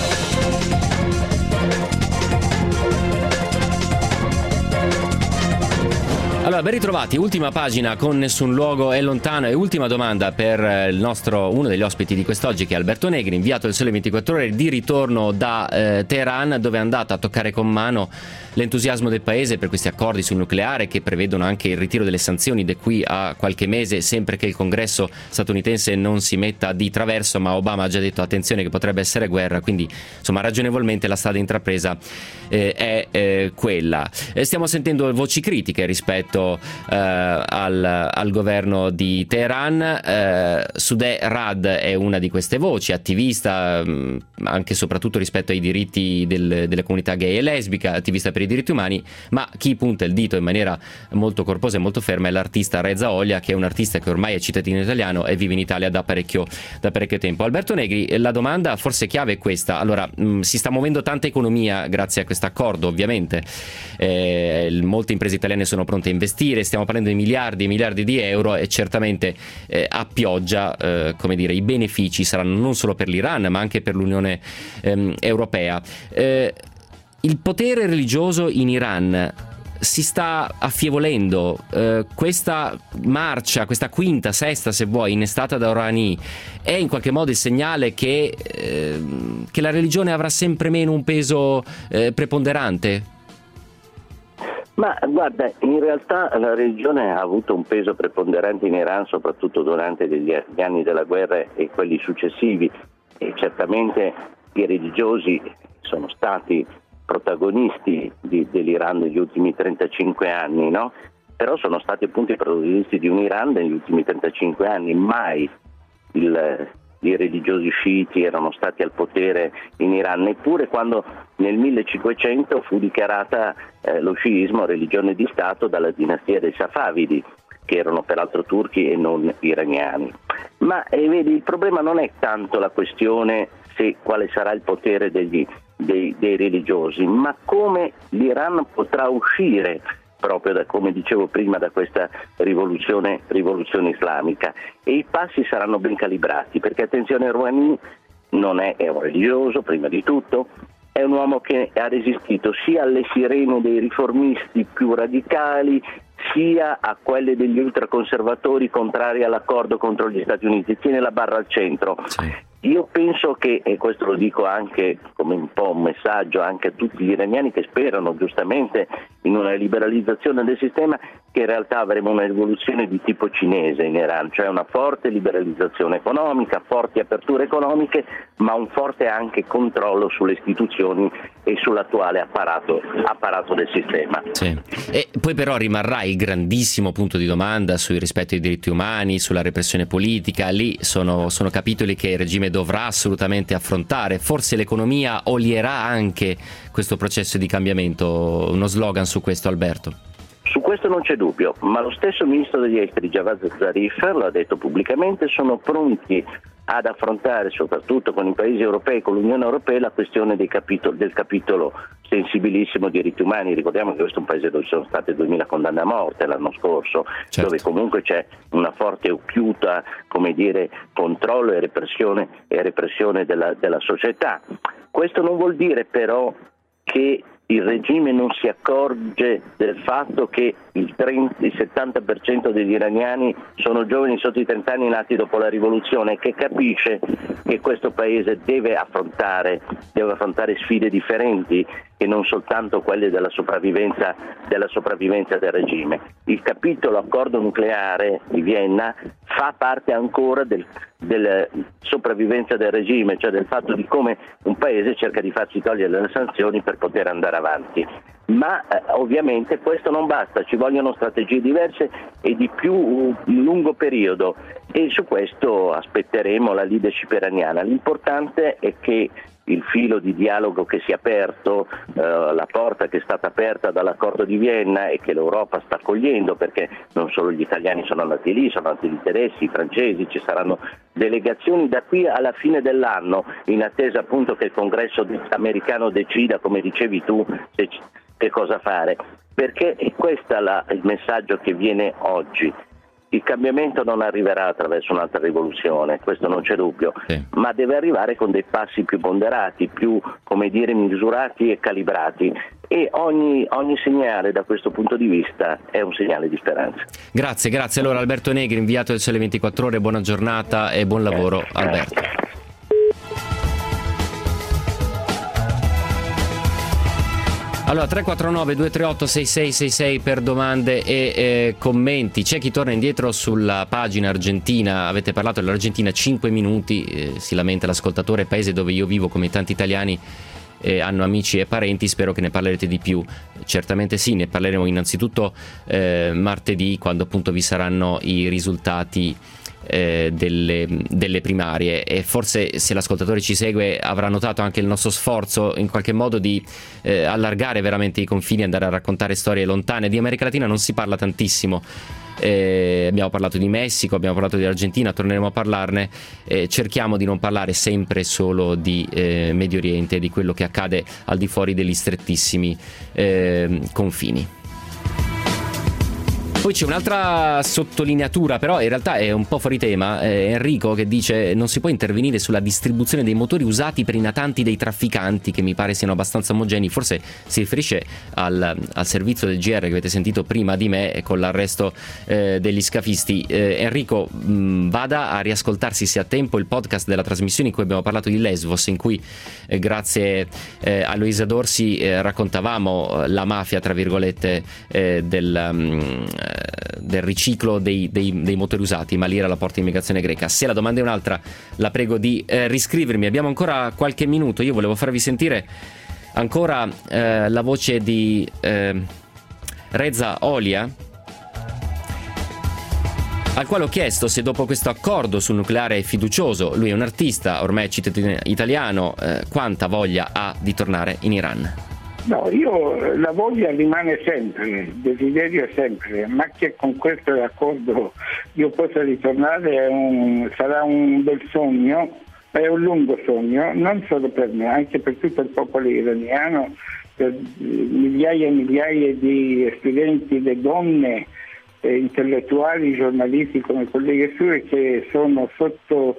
Allora, ben ritrovati, ultima pagina con Nessun luogo è lontano e ultima domanda per il nostro, uno degli ospiti di quest'oggi, che è Alberto Negri, inviato del Sole ventiquattro Ore, di ritorno da eh, Teheran, dove è andato a toccare con mano l'entusiasmo del paese per questi accordi sul nucleare che prevedono anche il ritiro delle sanzioni da qui a qualche mese, sempre che il Congresso statunitense non si metta di traverso, ma Obama ha già detto attenzione che potrebbe essere guerra, quindi insomma ragionevolmente la strada intrapresa eh, è eh, quella. Eh, stiamo sentendo voci critiche rispetto eh, al, al governo di Teheran. eh, Sudeh Rad è una di queste voci, attivista mh, anche e soprattutto rispetto ai diritti del, delle comunità gay e lesbica, attivista per i diritti umani, ma chi punta il dito in maniera molto corposa e molto ferma è l'artista Reza Olia, che è un artista che ormai è cittadino italiano e vive in Italia da parecchio, da parecchio tempo. Alberto Negri, la domanda forse chiave è questa. Allora, mh, si sta muovendo tanta economia grazie a questo accordo, ovviamente, eh, molte imprese italiane sono pronte a investire, stiamo parlando di miliardi e miliardi di euro e certamente eh, a pioggia, eh, come dire, i benefici saranno non solo per l'Iran ma anche per l'Unione ehm, Europea. Eh, Il potere religioso in Iran si sta affievolendo. Eh, questa marcia, questa quinta, sesta se vuoi, innestata da Rouhani, è in qualche modo il segnale che, eh, che la religione avrà sempre meno un peso eh, preponderante? Ma guarda, in realtà la religione ha avuto un peso preponderante in Iran soprattutto durante gli anni della guerra e quelli successivi, e certamente i religiosi sono stati protagonisti di, dell'Iran negli ultimi trentacinque anni, no? Però sono stati appunto i protagonisti di un Iran negli ultimi trentacinque anni. Mai il, i religiosi sciiti erano stati al potere in Iran, neppure quando nel millecinquecento fu dichiarata eh, lo sciismo religione di Stato dalla dinastia dei Safavidi, che erano peraltro turchi e non iraniani. Ma eh, vedi, il problema non è tanto la questione se quale sarà il potere degli Dei, dei religiosi, ma come l'Iran potrà uscire proprio da, come dicevo prima, da questa rivoluzione, rivoluzione islamica, e i passi saranno ben calibrati, perché attenzione, Rouhani non è, è un religioso prima di tutto, è un uomo che ha resistito sia alle sirene dei riformisti più radicali, sia a quelle degli ultraconservatori contrari all'accordo contro gli Stati Uniti. Tiene la barra al centro. Sì. Io penso che, e questo lo dico anche come un po' un messaggio anche a tutti gli iraniani che sperano giustamente in una liberalizzazione del sistema, che in realtà avremo una rivoluzione di tipo cinese in Iran, cioè una forte liberalizzazione economica, forti aperture economiche, ma un forte anche controllo sulle istituzioni e sull'attuale apparato, apparato del sistema. Sì. E poi però rimarrà il grandissimo punto di domanda sul rispetto ai diritti umani, sulla repressione politica. Lì sono, sono capitoli che il regime dovrà assolutamente affrontare. Forse l'economia olierà anche questo processo di cambiamento. Uno slogan su questo, Alberto? Su questo non c'è dubbio, ma lo stesso ministro degli esteri Javad Zarif lo ha detto pubblicamente: sono pronti ad affrontare, soprattutto con i paesi europei, con l'Unione Europea, la questione dei capitolo, del capitolo sensibilissimo diritti umani. Ricordiamo che questo è un paese dove ci sono state duemila condanne a morte l'anno scorso, certo, dove comunque c'è una forte occhiuta, come dire, controllo e repressione, e repressione della, della società. Questo non vuol dire però che il regime non si accorge del fatto che il, trenta, il settanta per cento degli iraniani sono giovani sotto i trenta anni nati dopo la rivoluzione, e che capisce che questo paese deve affrontare, deve affrontare sfide differenti e non soltanto quelle della sopravvivenza, della sopravvivenza del regime. Il capitolo accordo nucleare di Vienna fa parte ancora del, della sopravvivenza del regime, cioè del fatto di come un paese cerca di farsi togliere le sanzioni per poter andare avanti. Ma eh, ovviamente questo non basta, ci vogliono strategie diverse e di più lungo periodo, e su questo aspetteremo la leadership iraniana. L'importante è che il filo di dialogo che si è aperto, eh, la porta che è stata aperta dall'accordo di Vienna e che l'Europa sta accogliendo, perché non solo gli italiani sono andati lì, sono andati gli tedeschi, i francesi, ci saranno delegazioni da qui alla fine dell'anno, in attesa appunto che il congresso americano decida, come dicevi tu, se, che cosa fare, perché è questo il messaggio che viene oggi. Il cambiamento non arriverà attraverso un'altra rivoluzione, questo non c'è dubbio, sì, ma deve arrivare con dei passi più ponderati, più, come dire, misurati e calibrati, e ogni, ogni segnale da questo punto di vista è un segnale di speranza. Grazie, grazie. Allora Alberto Negri, inviato del Sole ventiquattro Ore, buona giornata e buon lavoro, eh, Alberto. Eh. Allora tre quattro nove due tre otto sei sei sei sei per domande e eh, commenti. C'è chi torna indietro sulla pagina argentina. Avete parlato dell'Argentina cinque minuti, eh, si lamenta l'ascoltatore, paese dove io vivo come tanti italiani eh, hanno amici e parenti. Spero che ne parlerete di più. Certamente sì, ne parleremo innanzitutto eh, martedì, quando appunto vi saranno i risultati Eh, delle, delle primarie, e forse se l'ascoltatore ci segue avrà notato anche il nostro sforzo in qualche modo di eh, allargare veramente i confini, andare a raccontare storie lontane. Di America Latina non si parla tantissimo, eh, abbiamo parlato di Messico, abbiamo parlato di Argentina, torneremo a parlarne. Eh, cerchiamo di non parlare sempre solo di eh, Medio Oriente, di quello che accade al di fuori degli strettissimi eh, confini. Poi c'è un'altra sottolineatura, però in realtà è un po' fuori tema. eh, Enrico che dice: non si può intervenire sulla distribuzione dei motori usati per i natanti dei trafficanti, che mi pare siano abbastanza omogenei. Forse si riferisce al, al servizio del G R che avete sentito prima di me con l'arresto eh, degli scafisti. eh, Enrico, mh, vada a riascoltarsi, se ha tempo, il podcast della trasmissione in cui abbiamo parlato di Lesvos, in cui eh, grazie eh, a Luisa Dorsi eh, raccontavamo la mafia, tra virgolette, eh, del um, del riciclo dei, dei, dei motori usati, ma lì era la porta immigrazione greca. Se la domanda è un'altra, la prego di eh, riscrivermi. Abbiamo ancora qualche minuto. Io volevo farvi sentire ancora eh, la voce di eh, Reza Olia, al quale ho chiesto se dopo questo accordo sul nucleare fiducioso, lui è un artista, ormai cittadino italiano, eh, quanta voglia ha di tornare in Iran. No, io la voglia rimane sempre, il desiderio è sempre, ma che con questo accordo io possa ritornare è un, sarà un bel sogno, è un lungo sogno, non solo per me, anche per tutto il popolo iraniano, per migliaia e migliaia di studenti, di donne, eh, intellettuali, giornalisti come colleghe sue che sono sotto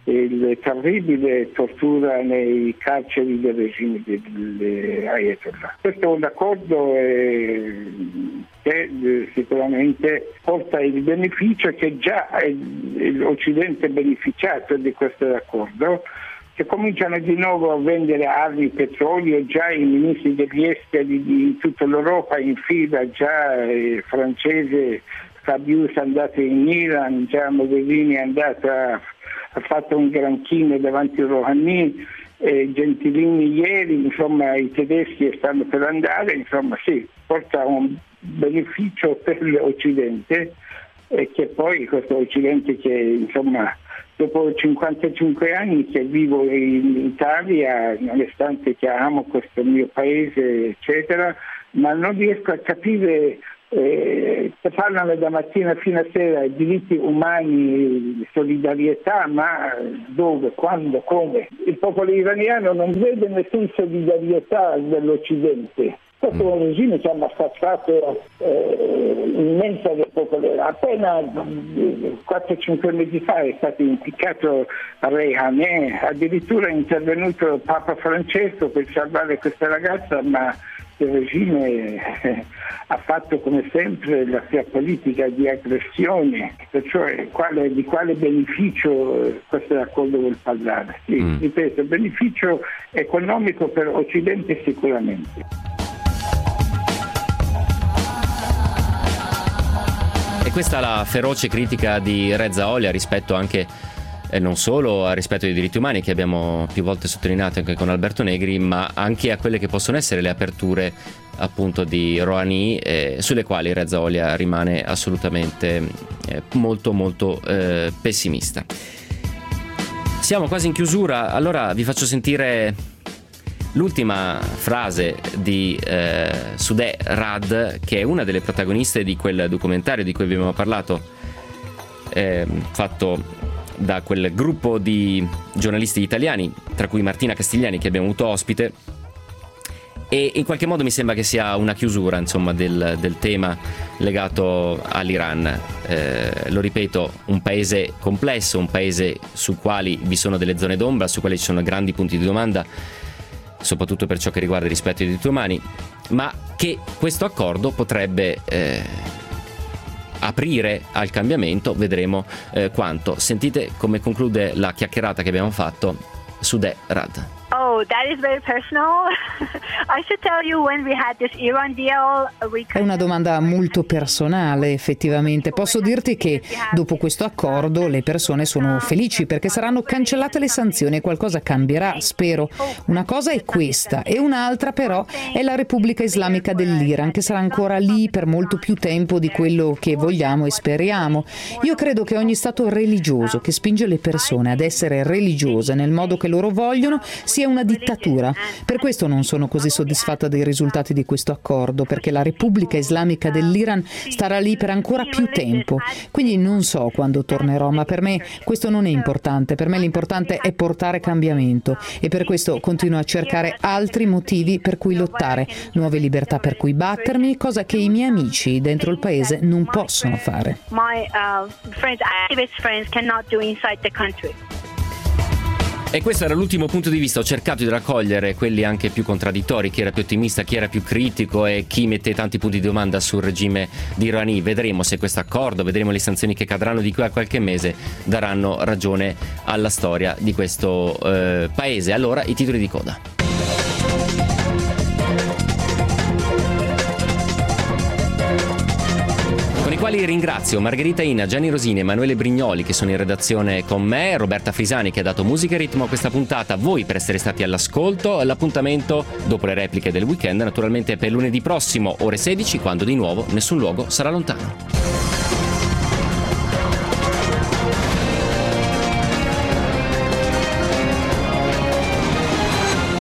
il terribile tortura nei carceri del regime dell'Ayatollah. Questo è un accordo eh, che eh, sicuramente porta il beneficio che già è l'Occidente è beneficiato di questo accordo, che cominciano di nuovo a vendere armi, petrolio, già i ministri degli esteri di tutta l'Europa in fila, già il francese Fabius è andato in Iran, già Mogherini è andata, ha fatto un granchino davanti a Rouhani, eh, Gentilini ieri, insomma i tedeschi stanno per andare, insomma sì, porta un beneficio per l'Occidente, e che poi questo Occidente che insomma dopo cinquantacinque anni che vivo in Italia, nonostante che amo questo mio paese eccetera, ma non riesco a capire eh, che parlano da mattina fino a sera di diritti umani, solidarietà, ma dove, quando, come? Il popolo iraniano non vede nessuna solidarietà dell'Occidente. Questo è un regime che ha massacrato eh, immensa del popolo. Appena quattro cinque mesi fa è stato impiccato Rouhani, addirittura è intervenuto Papa Francesco per salvare questa ragazza, ma il regime eh, ha fatto come sempre la sua politica di aggressione, perciò quale, di quale beneficio eh, questo accordo vuol parlare? Sì, mm. ripeto, beneficio economico per l'Occidente sicuramente. E questa è la feroce critica di Reza Olia rispetto anche, eh, non solo al rispetto dei diritti umani che abbiamo più volte sottolineato anche con Alberto Negri, ma anche a quelle che possono essere le aperture appunto di Rouhani, eh, sulle quali Reza Olia rimane assolutamente eh, molto molto eh, pessimista. Siamo quasi in chiusura, allora vi faccio sentire l'ultima frase di eh, Sudeh Rad, che è una delle protagoniste di quel documentario di cui abbiamo parlato, eh, fatto da quel gruppo di giornalisti italiani, tra cui Martina Castigliani, che abbiamo avuto ospite, e in qualche modo mi sembra che sia una chiusura, insomma, del, del tema legato all'Iran. Eh, lo ripeto, un paese complesso, un paese su quali vi sono delle zone d'ombra, su quali ci sono grandi punti di domanda, soprattutto per ciò che riguarda il rispetto dei diritti umani, ma che questo accordo potrebbe eh, aprire al cambiamento, vedremo eh, quanto. Sentite come conclude la chiacchierata che abbiamo fatto Sudeh Rad. Oh, that is very personal. I should tell you, when we had this Iran deal, we È una domanda molto personale, effettivamente. Posso dirti che dopo questo accordo le persone sono felici perché saranno cancellate le sanzioni e qualcosa cambierà, spero. Una cosa è questa e un'altra però è la Repubblica Islamica dell'Iran, che sarà ancora lì per molto più tempo di quello che vogliamo e speriamo. Io credo che ogni stato religioso che spinge le persone ad essere religiose nel modo che loro vogliono sia una dittatura. Per questo non sono così soddisfatta dei risultati di questo accordo, perché la Repubblica Islamica dell'Iran starà lì per ancora più tempo. Quindi non so quando tornerò, ma per me questo non è importante. Per me l'importante è portare cambiamento e per questo continuo a cercare altri motivi per cui lottare, nuove libertà per cui battermi, cosa che i miei amici dentro il paese non possono fare. My uh, friends, activist friends, cannot do inside the country. E questo era l'ultimo punto di vista. Ho cercato di raccogliere quelli anche più contraddittori, chi era più ottimista, chi era più critico e chi mette tanti punti di domanda sul regime di Rouhani. Vedremo se questo accordo, vedremo le sanzioni che cadranno di qui a qualche mese, daranno ragione alla storia di questo eh, paese. Allora, i titoli di coda. Quali ringrazio Margherita Ina, Gianni Rosini, Emanuele Brignoli che sono in redazione con me, Roberta Frisani che ha dato musica e ritmo a questa puntata, voi per essere stati all'ascolto. L'appuntamento dopo le repliche del weekend naturalmente è per lunedì prossimo ore sedici, quando di nuovo Nessun Luogo sarà lontano.